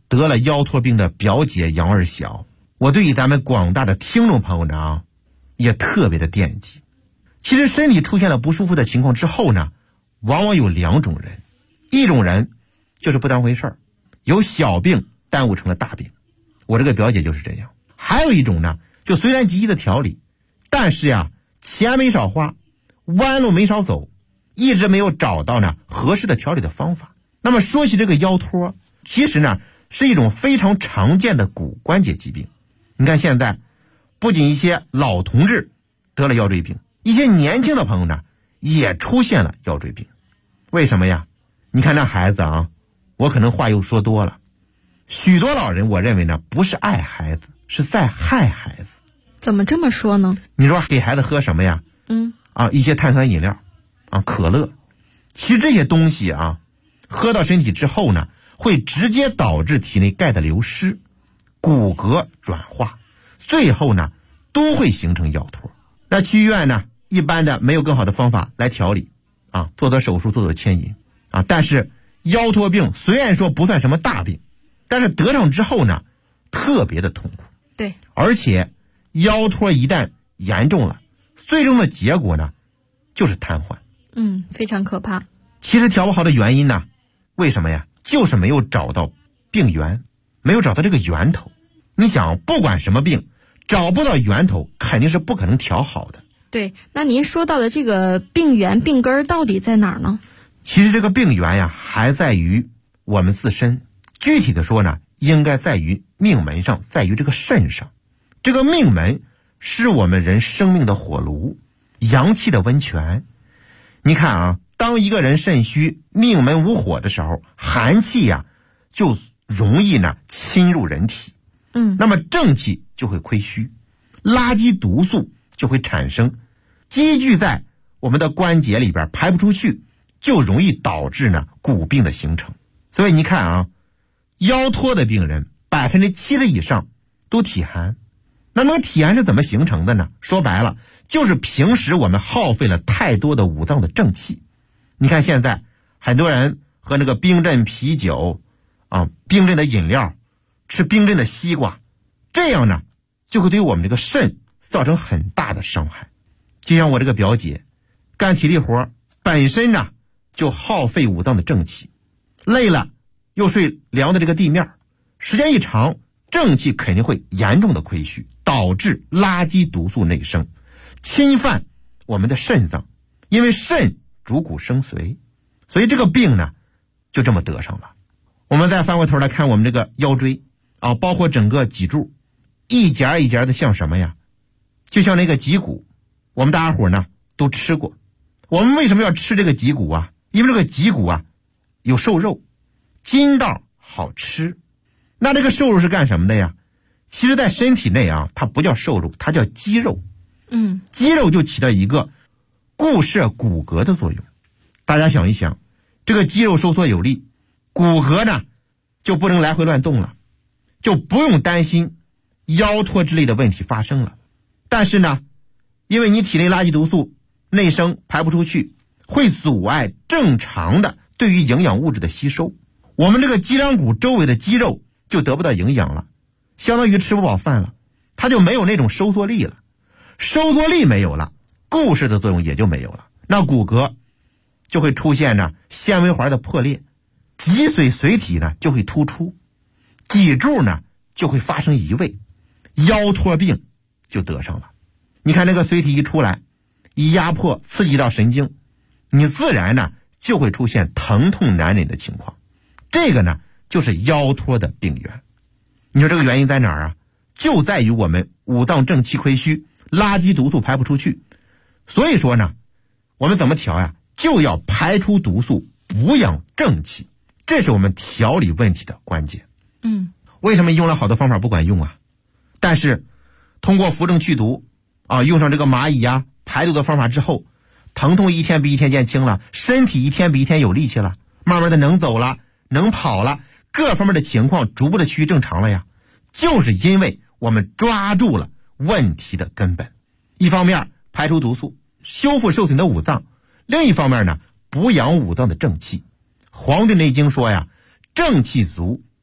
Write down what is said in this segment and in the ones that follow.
得了腰托病的表姐杨二小，我对于咱们广大的听众朋友呢也特别的惦记。其实身体出现了不舒服的情况之后呢，往往有2种人，一种人就是不当回事儿，有小病耽误成了大病，我这个表姐就是这样。还有一种呢，就虽然积极的调理，但是呀，钱没少花，弯路没少走，一直没有找到呢合适的调理的方法。那么说起这个腰托，其实呢是一种非常常见的骨关节疾病。你看现在不仅一些老同志得了腰椎病，一些年轻的朋友呢也出现了腰椎病。为什么呀？你看那孩子啊，我可能话又说多了，许多老人我认为呢不是爱孩子，是在害孩子。 怎么这么说呢？ 你说给孩子喝什么呀？一些碳酸饮料可乐，其实这些东西喝到身体之后呢，会直接导致体内钙的流失，骨骼软化，最后呢都会形成腰托。那去医院呢，一般的没有更好的方法来调理做手术，做牵引但是腰托病虽然说不算什么大病，但是得上之后呢特别的痛苦。 对， 而且腰托一旦严重了，最终的结果呢就是瘫痪。 非常可怕。 其实调不好的原因呢，为什么呀？就是没有找到病源，没有找到这个源头。你想，不管什么病，找不到源头肯定是不可能调好的。 对，那您说到的这个病源病根到底在哪儿呢？ 其实这个病源呀还在于我们自身，具体的说呢，应该在于命门上，在于这个肾上。这个命门是我们人生命的火炉，阳气的温泉。你看当一个人肾虚，命门无火的时候，寒气呀就容易呢侵入人体，那么正气就会亏虚，垃圾毒素就会产生，积聚在我们的关节里边排不出去，就容易导致呢骨病的形成。所以你看腰托的病人70%以上都体寒。那么体寒是怎么形成的呢？说白了，就是平时我们耗费了太多的五脏的正气。你看现在很多人喝那个冰镇啤酒冰镇的饮料，吃冰镇的西瓜，这样呢就会对我们这个肾造成很大的伤害。就像我这个表姐干体力活本身呢就耗费五脏的正气，累了又睡凉的这个地面，时间一长，正气肯定会严重的亏虚，导致垃圾毒素内生，侵犯我们的肾脏。因为肾主骨生髓，所以这个病呢就这么得上了。我们再翻过头来看我们这个腰椎包括整个脊柱，一节一节的像什么呀？就像那个脊骨，我们大家伙呢都吃过。我们为什么要吃这个脊骨啊？因为这个脊骨有瘦肉，筋道好吃。那这个瘦肉是干什么的呀？其实在身体内它不叫瘦肉，它叫肌肉。肌肉就起到一个固摄骨骼的作用。大家想一想，这个肌肉收缩有力，骨骼呢就不能来回乱动了，就不用担心腰托之类的问题发生了。但是呢，因为你体内垃圾毒素内生排不出去，会阻碍正常的对于营养物质的吸收，我们这个脊梁骨周围的肌肉就得不到营养了，相当于吃不饱饭了，它就没有那种收缩力了。收缩力没有了，固摄的作用也就没有了，那骨骼就会出现呢纤维环的破裂，脊髓髓体呢就会突出，脊柱呢就会发生移位，腰托病就得上了。你看那个髓体一出来，一压迫刺激到神经，你自然呢就会出现疼痛难忍的情况，这个呢就是腰托的病源。你说这个原因在哪儿就在于我们五脏正气亏虚，垃圾毒素排不出去。所以说呢，我们怎么调呀？就要排出毒素，补养正气，这是我们调理问题的关键。为什么用了好多方法不管用但是通过扶正祛毒用上这个蚂蚁排毒的方法之后，疼痛一天比一天减轻了，身体一天比一天有力气了，慢慢的能走了，能跑了，各方面的情况逐步的趋于正常了呀。就是因为我们抓住了问题的根本，一方面排出毒素，修复受损的五脏，另一方面呢补养五脏的正气。黄帝内经说呀，正气足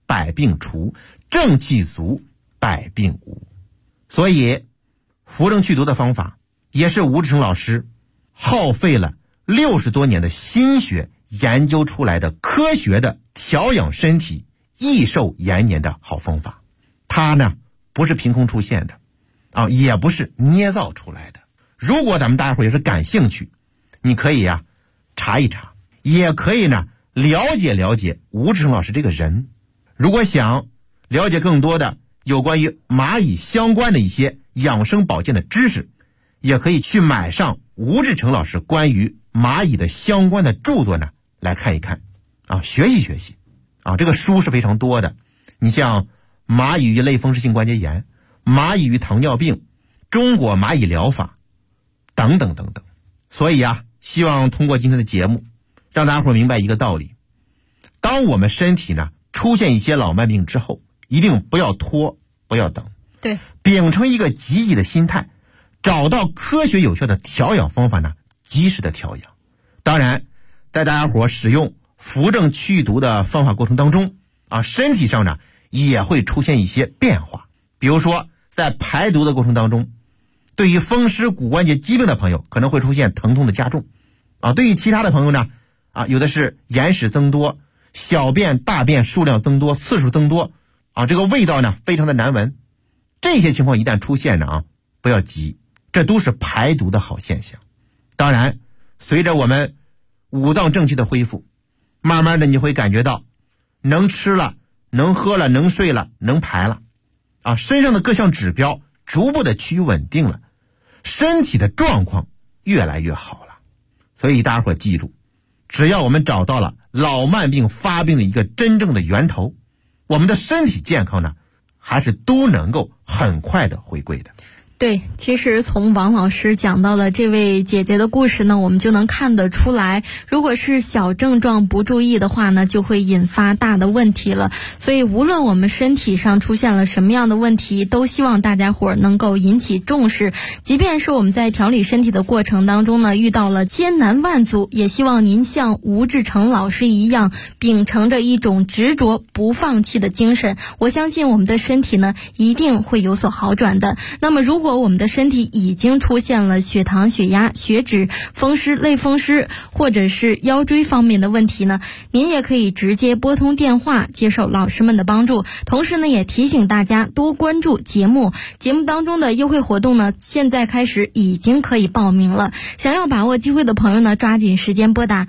百病除，正气足，百病无。所以扶正祛毒的方法也是吴志成老师耗费了60多年的心血研究出来的科学的调养身体益寿延年的好方法。它呢不是凭空出现的也不是捏造出来的。如果咱们大家伙也是感兴趣，你可以查一查，也可以呢了解了解吴志成老师这个人。如果想了解更多的有关于蚂蚁相关的一些养生保健的知识，也可以去买上吴志成老师关于蚂蚁的相关的著作呢来看一看学习学习这个书是非常多的。你像蚂蚁与类风湿性关节炎、蚂蚁与糖尿病、中国蚂蚁疗法等等等等。所以希望通过今天的节目让大家伙明白一个道理，当我们身体呢出现一些老慢病之后，一定不要拖，不要等， 对， 秉承一个积极的心态，找到科学有效的调养方法呢，及时的调养。当然在大家伙使用扶正祛毒的方法过程当中身体上呢也会出现一些变化。比如说在排毒的过程当中，对于风湿骨关节疾病的朋友可能会出现疼痛的加重对于其他的朋友呢有的是眼屎增多，小便大便数量增多，次数增多这个味道呢非常的难闻。这些情况一旦出现呢不要急，这都是排毒的好现象。当然随着我们五脏正气的恢复，慢慢的你会感觉到能吃了，能喝了，能睡了，能排了身上的各项指标逐步的趋于稳定了，身体的状况越来越好了。所以大家伙记住，只要我们找到了老慢病发病的一个真正的源头，我们的身体健康呢还是都能够很快的回归的。 对，其实从王老师讲到的这位姐姐的故事呢，我们就能看得出来，如果是小症状不注意的话呢，就会引发大的问题了。所以无论我们身体上出现了什么样的问题，都希望大家伙能够引起重视。即便是我们在调理身体的过程当中呢，遇到了艰难万阻，也希望您像吴志成老师一样，秉承着一种执着不放弃的精神。我相信我们的身体呢，一定会有所好转的。那么如果我们的身体已经出现了血糖、血压、血脂、风湿、类风湿或者是腰椎方面的问题呢，您也可以直接拨通电话接受老师们的帮助。同时呢，也提醒大家多关注节目当中的优惠活动呢，现在开始已经可以报名了。想要把握机会的朋友呢，抓紧时间拨打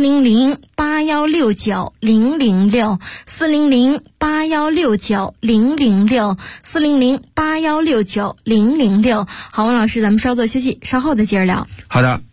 400-8169-006 400-8169-006 400-8169-006。好，王老师，咱们稍作休息，稍后再接着聊。 好的。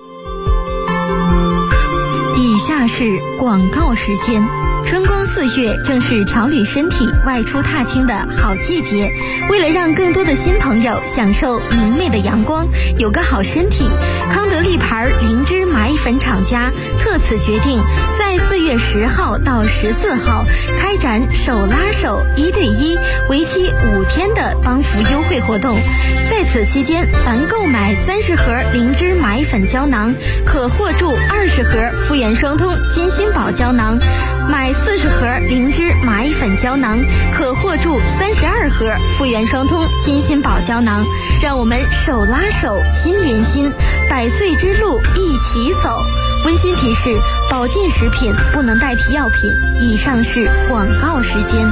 以下是广告时间。春光4月正是调理身体外出踏青的好季节，为了让更多的新朋友享受明媚的阳光，有个好身体，康德利牌灵芝蚂蚁粉厂家特此决定在4月10号到14号开展手拉手1对1为期5天的帮扶优惠活动。在此期间，凡购买30盒灵芝蚂蚁粉胶囊，可获助20盒复原双通金心宝胶囊，买40盒灵芝蚂蚁粉胶囊，可获助32盒复原双通金心宝胶囊。让我们手拉手，心连心，100岁之路一起走。温馨提示：保健食品不能代替药品。以上是广告时间。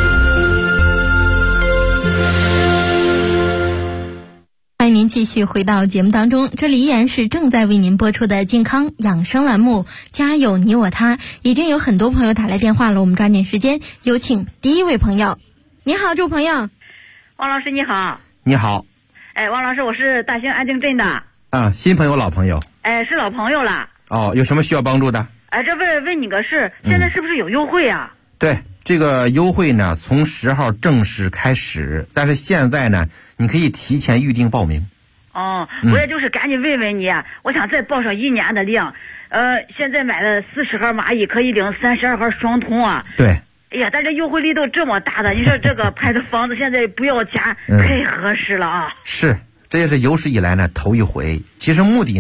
欢迎您继续回到节目当中，这里依然是正在为您播出的健康养生栏目，家有你我他。已经有很多朋友打来电话了，我们抓紧时间有请第一位朋友。你好，这位朋友。 王老师你好。 你好。 王老师，我是大兴安定镇的。 新朋友老朋友。 是老朋友了。 有什么需要帮助的？ 这问你个事，现在是不是有优惠啊？ 对，这个优惠呢从10号正式开始，但是现在呢你可以提前预定报名。 我也就是赶紧问问你，我想再报上1年的量。现在买了40盒蚂蚁可以领32盒双通啊。 对。 哎呀，但这优惠力度这么大的，你说这个拍的房子现在不要价，太合适了啊！ 是，这也是有史以来呢头一回。其实目的呢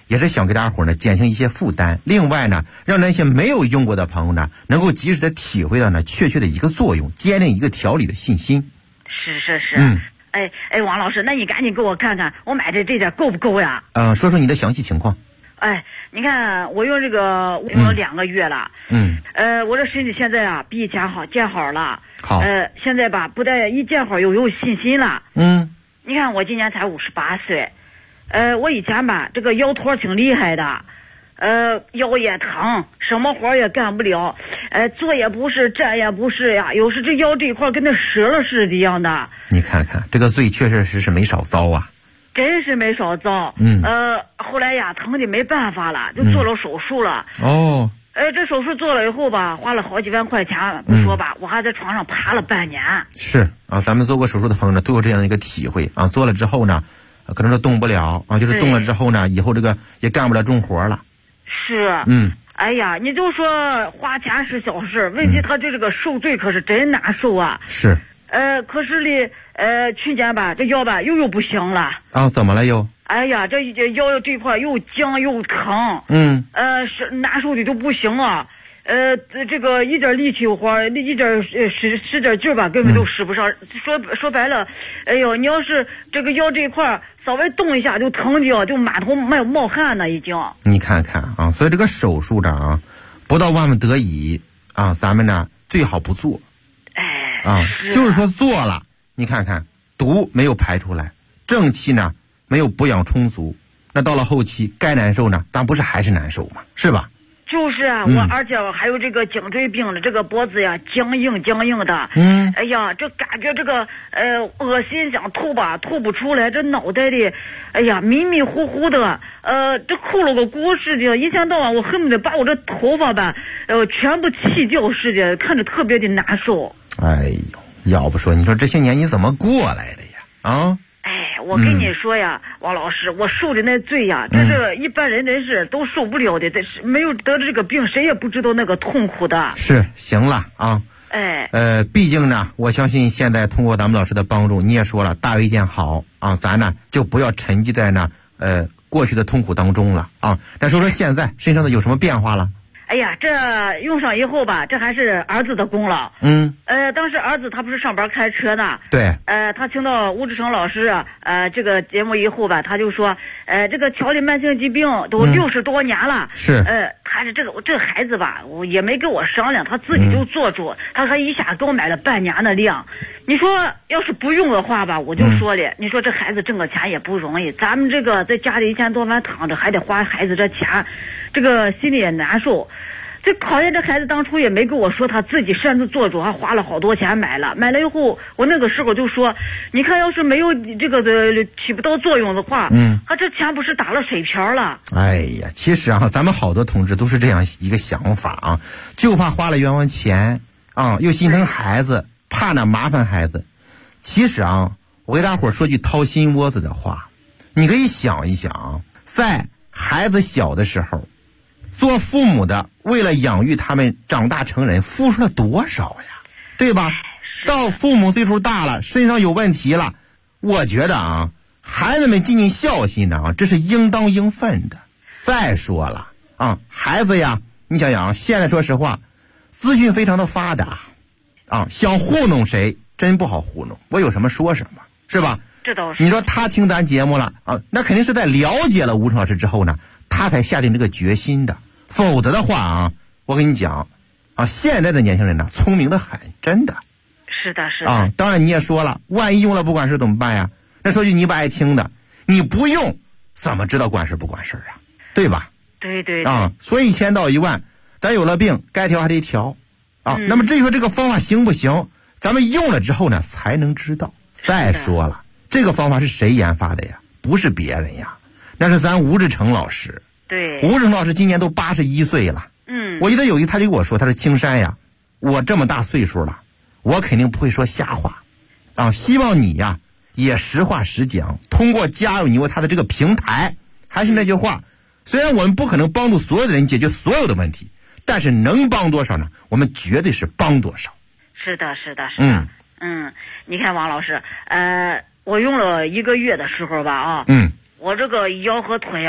也是想给大家伙呢减轻一些负担。另外呢，让那些没有用过的朋友呢，能够及时的体会到呢确切的一个作用，坚定一个调理的信心。 是。哎，王老师，那你赶紧给我看看，我买的这点够不够呀？ 说说你的详细情况。 你看我用这个用了2个月了。我这身体现在啊比以前好，见好了。 好。 现在吧，不但一见好，又有信心了。你看我今年才58岁，我以前吧这个腰托挺厉害的，腰也疼，什么活也干不了，坐也不是，站也不是呀，有时这腰这一块跟那折了似的一样的。 你看看这个罪确实是没少遭啊。 真是没少遭。后来呀疼的没办法了，就做了手术了。这手术做了以后吧，花了好几万块钱，不说吧，我还在床上爬了半年。 是啊，咱们做过手术的朋友呢都有这样一个体会啊，做了之后呢可能说动不了啊，就是动了之后呢，以后这个也干不了重活了。 是。哎呀，你就说花钱是小事，问题他这个受罪可是真难受啊。 是。 可是哩，去年吧，这腰吧又不行了。 怎么了又？ 哎呀，这腰这块又僵又疼。是难受的都不行啊。这个一点力气活，一点使点劲吧，根本都使不上。说白了，哎呦，你要是这个腰这块稍微动一下就疼的，就满头冒汗了已经。 你看看啊，所以这个手术的啊，不到万不得已啊，咱们呢最好不做。就是说做了，你看看毒没有排出来，正气呢没有补养充足，那到了后期该难受呢，咱不是还是难受吗？是吧？ 就是啊，而且我还有这个颈椎病了，这个脖子呀僵硬的。哎呀，这感觉这个恶心，想吐吧，吐不出来，这脑袋里，哎呀迷迷糊糊的，这扣了个锅似的，一天到晚我恨不得把我这头发吧，全部剃掉似的，看着特别的难受。 哎呦，要不说你说这些年你怎么过来的呀？ 我跟你说呀，王老师，我受的那罪呀，这是一般人是都受不了的，没有得这个病，谁也不知道那个痛苦的。 是，行了啊。毕竟呢，我相信现在通过咱们老师的帮助，你也说了，大为一件好啊，咱呢就不要沉寂在那过去的痛苦当中了啊。那说现在身上的有什么变化了？ 哎呀，这用上以后吧，这还是儿子的功劳。当时儿子他不是上班开车呢。 对。 他听到吴志成老师这个节目以后吧，他就说，这个调理慢性疾病都60多年了。 是。 他是这个孩子吧，我也没跟我商量，他自己就做主，他还一下给我买了半年的量。你说要是不用的话吧，我就说了，你说这孩子挣个钱也不容易，咱们这个在家里一天到晚躺着，还得花孩子这钱，这个心里也难受。这考验这孩子当初也没跟我说，他自己擅自做主，还花了好多钱买了以后，我那个时候就说，你看要是没有这个起不到作用的话，他这钱不是打了水漂了。 哎呀，其实啊，咱们好多同志都是这样一个想法啊，就怕花了冤枉钱啊，又心疼孩子，怕呢麻烦孩子。其实啊，我给大伙说句掏心窝子的话，你可以想一想，在孩子小的时候，做父母的为了养育他们长大成人付出了多少呀，对吧？到父母岁数大了，身上有问题了，我觉得啊，孩子们尽尽孝心的啊，这是应当应分的。再说了啊，孩子呀，你想想啊，现在说实话，资讯非常的发达啊，想糊弄谁真不好糊弄，我有什么说什么，是吧？ 这倒是。 你说他听咱节目了啊，那肯定是在了解了吴成老师之后呢，他才下定这个决心的。否则的话啊，我跟你讲啊，现在的年轻人呢，聪明的很，真的。 是的。 啊，当然你也说了，万一用了不管事怎么办呀？那说句你不爱听的，你不用怎么知道管事不管事啊？对吧？ 对啊，所以1000到1万，咱有了病该调还得调啊。那么至于说这个方法行不行，咱们用了之后呢才能知道。再说了，这个方法是谁研发的呀？不是别人呀，那是咱吴志成老师。 对， 吴志成老师今年都81岁了。我记得有一次他就跟我说，他说青山呀，我这么大岁数了，我肯定不会说瞎话啊，希望你呀也实话实讲，通过加入你为他的这个平台，还是那句话，虽然我们不可能帮助所有的人解决所有的问题，但是能帮多少呢？我们绝对是帮多少。 是的。你看王老师，我用了1个月的时候吧啊，我这个腰和腿啊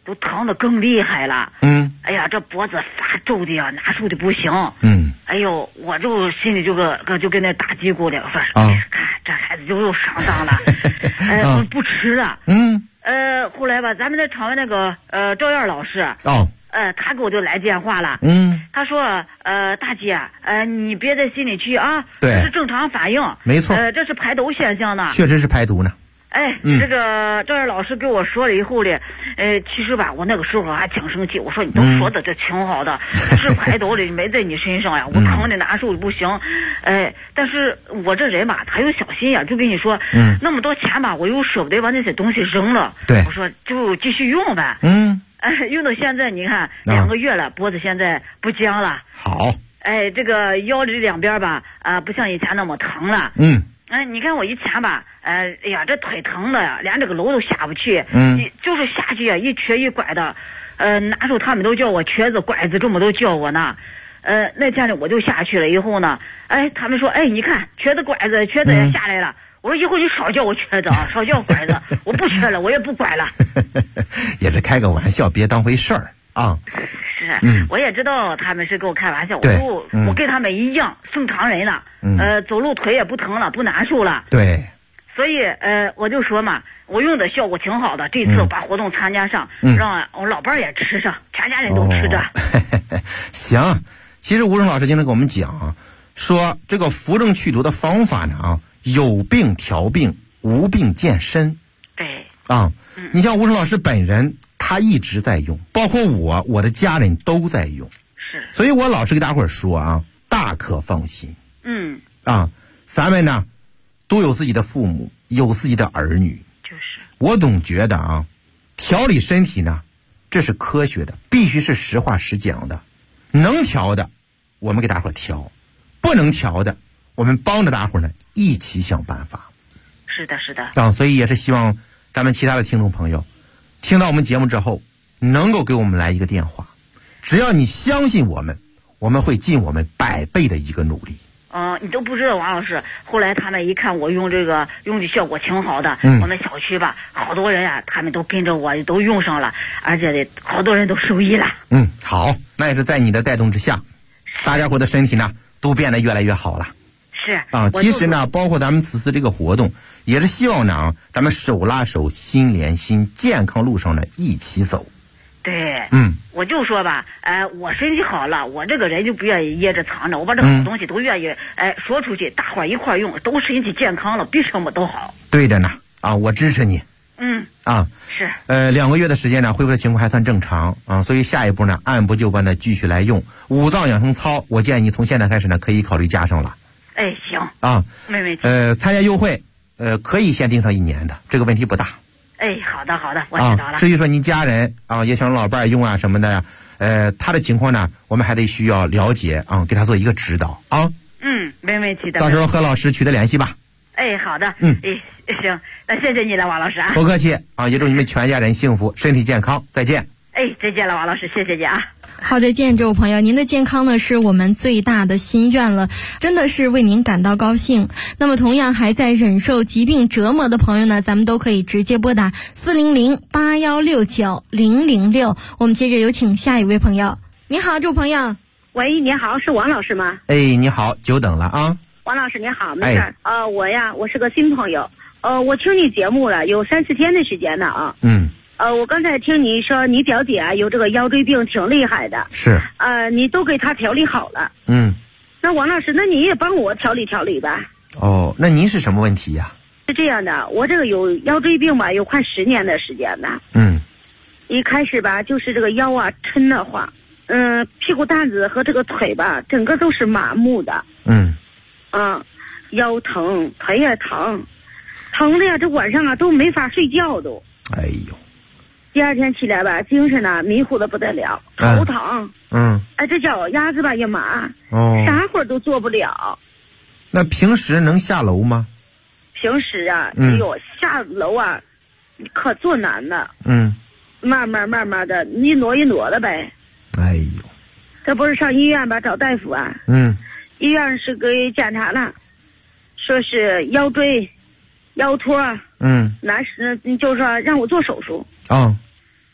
都疼得更厉害了。哎呀，这脖子发皱的呀，难受的不行。哎呦，我就心里就跟那打嘀咕的，我说，看这孩子又上当了，不吃了。后来吧，咱们那厂的那个赵燕老师他给我就来电话了。他说大姐，你别在心里去啊， 对， 这是正常反应， 没错， 这是排毒现象呢， 确实是排毒呢。 这个赵燕老师给我说了以后呢，其实吧，我那个时候还挺生气，我说你都说的这挺好的，是排毒的，没在你身上呀，我疼的难受的不行。但是我这人吧，他有小心眼，就跟你说，那么多钱吧，我又舍不得把那些东西扔了， 对， 我说就继续用呗。用到现在你看2个月了，脖子现在不僵了。 好。 这个腰的两边吧，不像以前那么疼了。你看我以前吧，哎呀，这腿疼的呀，连这个楼都下不去。就是下去呀，一瘸一拐的，哪时候他们都叫我瘸子拐子，这么都叫我呢。那天呢，我就下去了以后呢，他们说，你看瘸子拐子，瘸子也下来了。我说以后你少叫我瘸子啊，少叫拐子，我不瘸了，我也不拐了。 也是开个玩笑，别当回事儿啊。 是，我也知道他们是跟我开玩笑，我跟他们一样正常人了，走路腿也不疼了，不难受了。 对， 所以我就说嘛，我用的效果挺好的。这次我把活动参加上，让我老伴也吃上，全家人都吃着。 行，其实吴声老师经常跟我们讲，说这个扶正祛毒的方法呢有病调病，无病健身。 对你像吴声老师本人，他一直在用，包括我的家人都在用。 是， 所以我老是给大伙儿说大可放心。咱们呢都有自己的父母，有自己的儿女。 就是我总觉得调理身体呢，这是科学的，必须是实话实讲的。能调的，我们给大伙儿调；不能调的，我们帮着大伙儿呢一起想办法。 是的。 所以也是希望咱们其他的听众朋友，听到我们节目之后，能够给我们来一个电话。只要你相信我们，我们会尽我们100倍的一个努力。 你都不知道，王老师，后来他们一看我用的效果挺好的，我们小区吧，好多人呀，他们都跟着我都用上了，而且好多人都受益了。 好，那也是在你的带动之下，大家伙的身体呢都变得越来越好了。 是其实呢，包括咱们此次这个活动，也是希望呢，咱们手拉手，心连心，健康路上呢一起走。 对，我就说吧，我身体好了，我这个人就不愿意掖着藏着，我把这好东西都愿意说出去，大伙儿一块用，都身体健康了，比什么都好。 对着呢，我支持你。 是。 2个月的时间呢，恢复的情况还算正常所以下一步呢，按部就班的继续来用5脏养生操。我建议你从现在开始呢，可以考虑加上了。 行没问题。 参加优惠，可以先定上1年的，这个问题不大。 好的，我知道了。 至于说您家人也想老伴用什么的呀，他的情况呢，我们还得需要了解给他做一个指导没问题的。 到时候和老师取得联系吧。 好的。行，那谢谢你了，王老师啊。 不客气也祝你们全家人幸福，身体健康。再见。 再见了，王老师，谢谢你啊。 好，再见，这位朋友，您的健康呢是我们最大的心愿了，真的是为您感到高兴。那么同样还在忍受疾病折磨的朋友呢，咱们都可以直接拨打400-8169-006。我们接着有请下一位朋友。你好，这位朋友。 喂，你好，是王老师吗？ 你好，久等了啊。 王老师你好，没事。我是个新朋友，我听你节目了有3-4天的时间了啊。我刚才听你说你表姐有这个腰椎病挺厉害的。 是。 你都给她调理好了。那王老师，那你也帮我调理调理吧。 那您是什么问题呀？ 是这样的，我这个有腰椎病吧，有快10年的时间了。一开始吧，就是这个腰抻得慌，屁股蛋子和这个腿吧，整个都是麻木的。腰疼，腿也疼，疼的呀，这晚上都没法睡觉都。第2天起来吧，精神迷糊的不得了，头疼。这脚丫子吧也麻。啥活都做不了。 那平时能下楼吗？ 平时下楼可做难了。慢慢的一挪一挪的呗。这不是上医院吧找大夫医院是给检查了，说是腰椎腰托。就说让我做手术。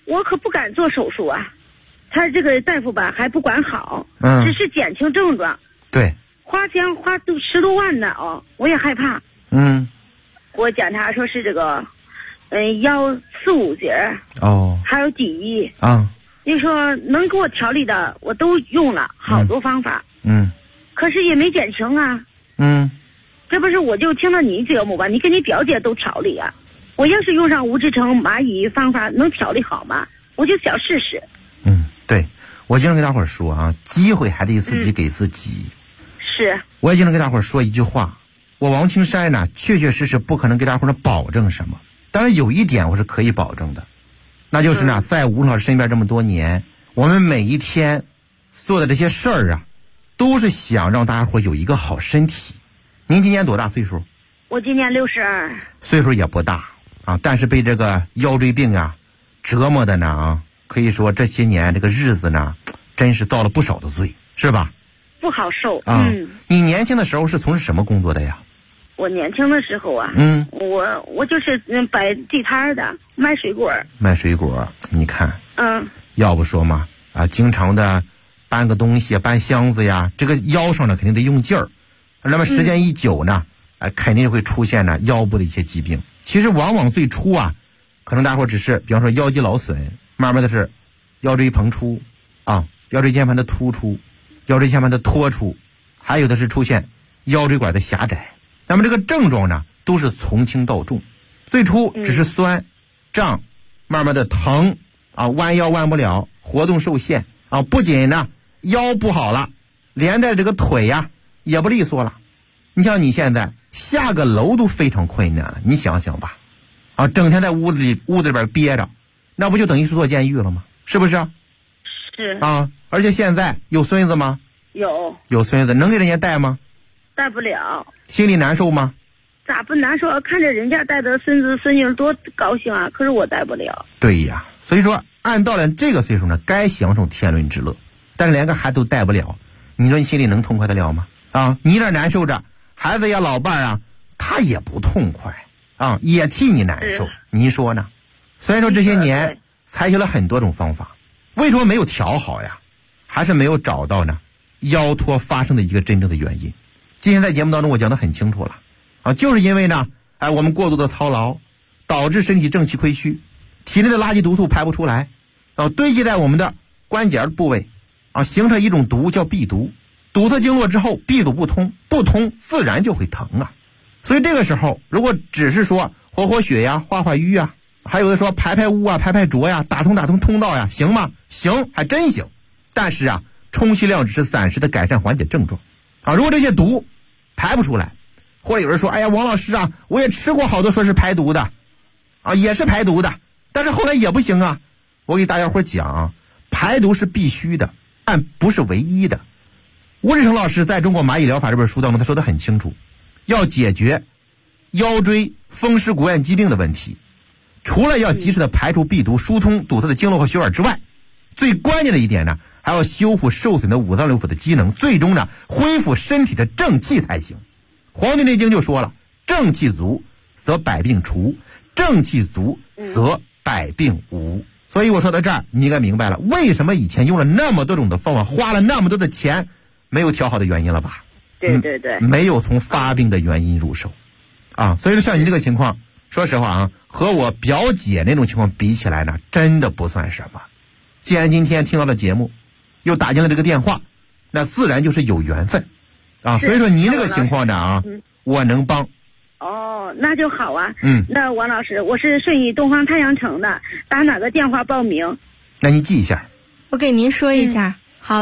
我可不敢做手术啊，他这个大夫吧还不管好，只是减轻症状。 对， 花钱花10多万呢我也害怕。给我检查说是这个，腰4、5节还有底翼你说能给我调理的我都用了好多方法，可是也没减轻啊。这不是我就听到你节目吧，你跟你表姐都调理啊，我要是用上吴志成蚂蚁方法能调理好吗？我就想试试。 对，我经常跟大伙儿说啊，机会还得自己给自己。 是， 我也经常跟大伙儿说一句话，我王青山呢，确确实实不可能给大伙儿保证什么，当然有一点我是可以保证的，那就是呢，在吴老师身边这么多年，我们每一天做的这些事儿啊，都是想让大家伙有一个好身体。您今年多大岁数？ 我今年62。 岁数也不大啊，但是被这个腰椎病啊折磨的呢可以说这些年这个日子呢，真是造了不少的罪，是吧？ 不好受你年轻的时候是从事什么工作的呀？ 我年轻的时候啊，我就是摆地摊的，卖水果。 卖水果，你看，要不说嘛经常的搬个东西搬箱子呀，这个腰上呢肯定得用劲儿，那么时间一久呢，肯定就会出现呢腰部的一些疾病。其实往往最初可能大伙只是比方说腰肌劳损，慢慢的是腰椎膨出腰椎间盘的突出，腰椎间盘的脱出，还有的是出现腰椎管的狭窄。那么这个症状呢都是从轻到重，最初只是酸胀，慢慢的疼弯腰弯不了，活动受限不仅呢腰不好了，连带这个腿也不利索了。你像你现在下个楼都非常困难了，你想想吧整天在屋子里边憋着，那不就等于是坐监狱了吗？是不是？ 是而且现在有孙子吗？有孙子，能给人家带吗？ 带不了。 心里难受吗？ 咋不难受？看着人家带的孙子孙女多高兴啊，可是我带不了。 对呀，所以说按道理这个岁数呢，该享受天伦之乐，但是连个孩子都带不了，你说你心里能痛快得了吗？你这难受着，孩子呀老伴儿他也不痛快也替你难受，您说呢？虽然说这些年采取了很多种方法，为什么没有调好呀？还是没有找到呢腰脱发生的一个真正的原因。今天在节目当中我讲得很清楚了就是因为呢我们过度的操劳，导致身体正气亏虚，体内的垃圾毒素排不出来堆积在我们的关节部位形成一种毒叫闭毒，堵塞经络之后闭阻不通自然就会疼所以这个时候如果只是说活血呀，化瘀还有的说排污排浊呀，打通通道呀，行吗？行，还真行。但是充其量只是暂时的改善缓解症状如果这些毒排不出来，或者有人说哎呀王老师我也吃过好多说是排毒的也是排毒的，但是后来也不行我给大家伙讲，排毒是必须的，但不是唯一的。吴志成老师在《中国蚂蚁疗法》这本书当中他说得很清楚，要解决腰椎风湿骨源疾病的问题，除了要及时的排除闭毒疏通堵塞的经络和血管之外，最关键的一点呢，还要修复受损的五脏六腑的机能，最终呢恢复身体的正气才行。黄帝内经就说了，正气足则百病除，正气足则百病无。所以我说到这儿你应该明白了为什么以前用了那么多种的方法，花了那么多的钱没有调好的原因了吧？ 对没有从发病的原因入手所以说像你这个情况，说实话和我表姐那种情况比起来呢，真的不算什么。既然今天听到了节目，又打进了这个电话，那自然就是有缘分所以说您这个情况呢我能帮。 那就好那王老师，我是顺义东方太阳城的，打哪个电话报名？ 那您记一下。 我给您说一下好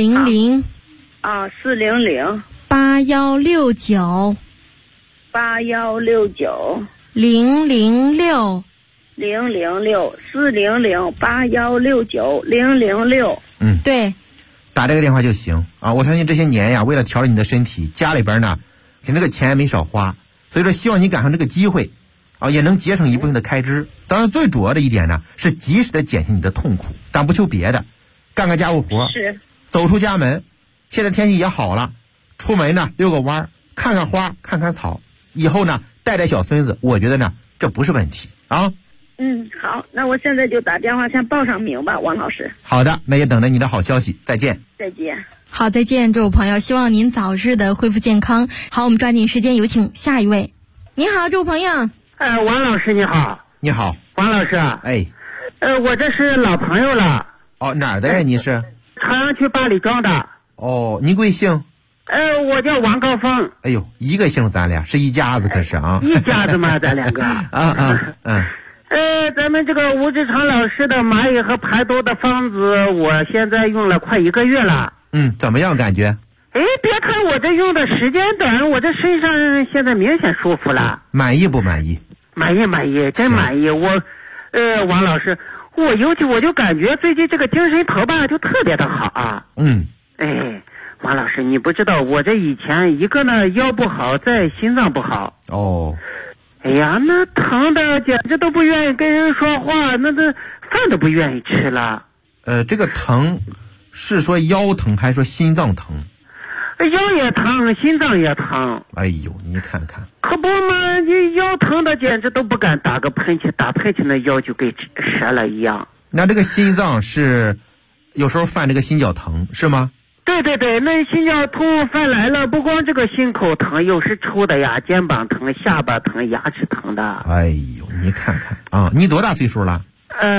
400 400 8169 8169 006 006 400 8169 006。 对， 打这个电话就行我相信这些年为了调整你的身体，家里边呢给那个钱没少花，所以说希望你赶上这个机会也能节省一部分的开支。当然最主要的一点呢是及时的减轻你的痛苦，但不求别的，干个家务活，走出家门，现在天气也好了，出门呢遛个弯，看看花看看草，以后呢带小孙子，我觉得呢这不是问题好，那我现在就打电话先报上名吧，王老师。 好的，那也等着你的好消息，再见。 再见。 好，再见，这位朋友，希望您早日的恢复健康。好，我们抓紧时间有请下一位。你好，这位朋友。 王老师你好。 你好， 王老师。 哎。 我这是老朋友了。 哦，哪儿的呀？你是？ 朝阳区八里庄的。 哦，您贵姓？ 我叫王高峰。 哎呦，一个姓，咱俩是一家子，可是啊。 一家子嘛，咱两个。咱们这个吴志昌老师的蚂蚁和排毒的方子，我现在用了快1个月了。 怎么样感觉？ 别看我这用的时间短，我这身上现在明显舒服了。 满意不满意？ 满意，真满意。王老师，尤其我就感觉最近这个精神头吧就特别的好啊。王老师，你不知道我这以前一个呢腰不好，再心脏不好。 哦。 哎呀，那疼的简直都不愿意跟人说话，那饭都不愿意吃了。 这个疼是说腰疼还是说心脏疼？ 腰也疼，心脏也疼。 哎呦，你看看。 可不嘛，你腰疼的简直都不敢打个喷嚏，打喷嚏那腰就跟折了一样。 那这个心脏是有时候犯这个心绞疼是吗？ 对，那心绞痛犯来了，不光这个心口疼，有时抽的呀，肩膀疼，下巴疼，牙齿疼的。哎呦，你看看啊，你多大岁数了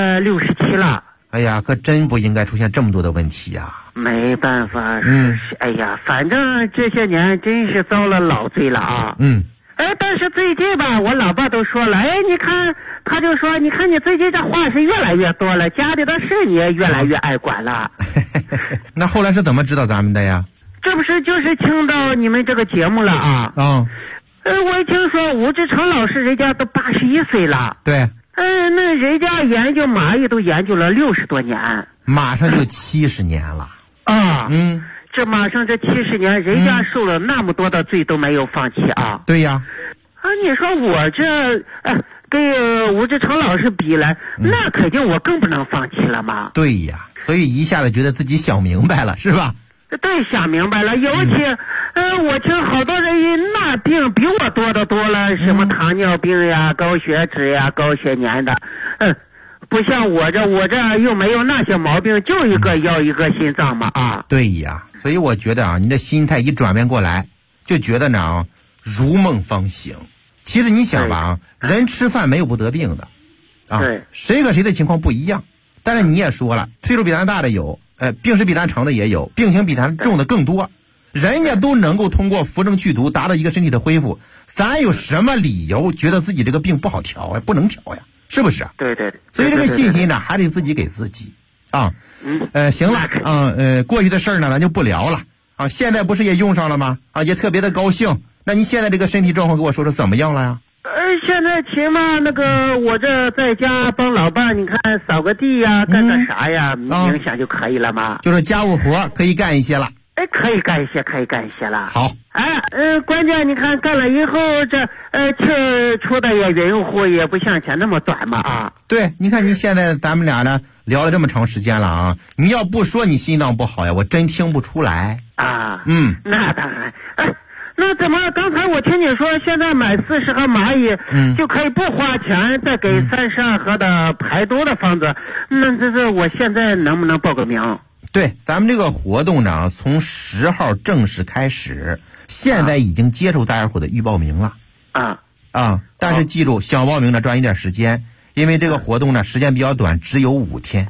？67了。 哎呀，可真不应该出现这么多的问题呀。 没办法，哎呀，反正这些年真是遭了老罪了啊。但是最近吧，我老爸都说了，你看，他就说，你看你最近这话是越来越多了，家里的事你也越来越爱管了。 那后来是怎么知道咱们的呀？ 这不是就是听到你们这个节目了啊。我一听说吴志成老师人家都81岁了。 对。 那人家研究蚂蚁都研究了60多年， 马上就70年了。 这马上这70年，人家受了那么多的罪都没有放弃啊。 对呀。 你说我这跟吴志成老师比来，那肯定我更不能放弃了嘛。 对呀，所以一下子觉得自己想明白了，是吧？ 对，想明白了。尤其我听好多人那病比我多的多了，什么糖尿病呀、高血脂呀、高血粘的。不像我这又没有那些毛病，就一个腰一个心脏嘛啊。 对呀，所以我觉得啊，你的心态一转变过来，就觉得呢如梦方醒。其实你想吧人吃饭没有不得病的谁和谁的情况不一样。但是你也说了，岁数比咱大的有，病史比咱长的也有，病情比咱重的更多。人家都能够通过扶正祛毒达到一个身体的恢复，咱有什么理由觉得自己这个病不好调呀，不能调呀？是不是？ 对。 所以这个信心呢，还得自己给自己啊。行了啊，过去的事儿呢，咱就不聊了啊。现在不是也用上了吗？啊，也特别的高兴。那您现在这个身体状况给我说说怎么样了呀？ 现在起码我这在家帮老伴，你看扫个地呀，干个啥呀，冥想就可以了吗？ 就是家务活可以干一些了。 可以干一些了。 好。 关键你看干了以后，这气出的也匀乎，也不像前那么短嘛啊。 对，你看你现在咱们俩呢聊了这么长时间了啊，你要不说你心脏不好呀，我真听不出来啊。那当然。那怎么刚才我听你说现在买40盒蚂蚁就可以不花钱再给32盒的排毒的方子，那这我现在能不能报个名？ 对，咱们这个活动呢从10号正式开始，现在已经接受大家伙的预报名了但是记住想报名呢抓紧点时间，因为这个活动呢时间比较短，只有5天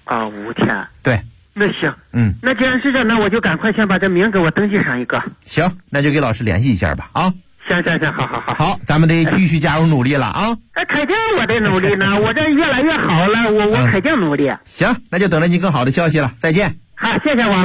5天。 对， 那行，那既然是这，那我就赶快先把这名给我登记上一个。 行，那就给老师联系一下吧啊。 行，好， 咱们得继续加入努力了啊。 肯定我得努力呢，我这越来越好了，我肯定努力。 行，那就等着你更好的消息了，再见。 好，谢谢王。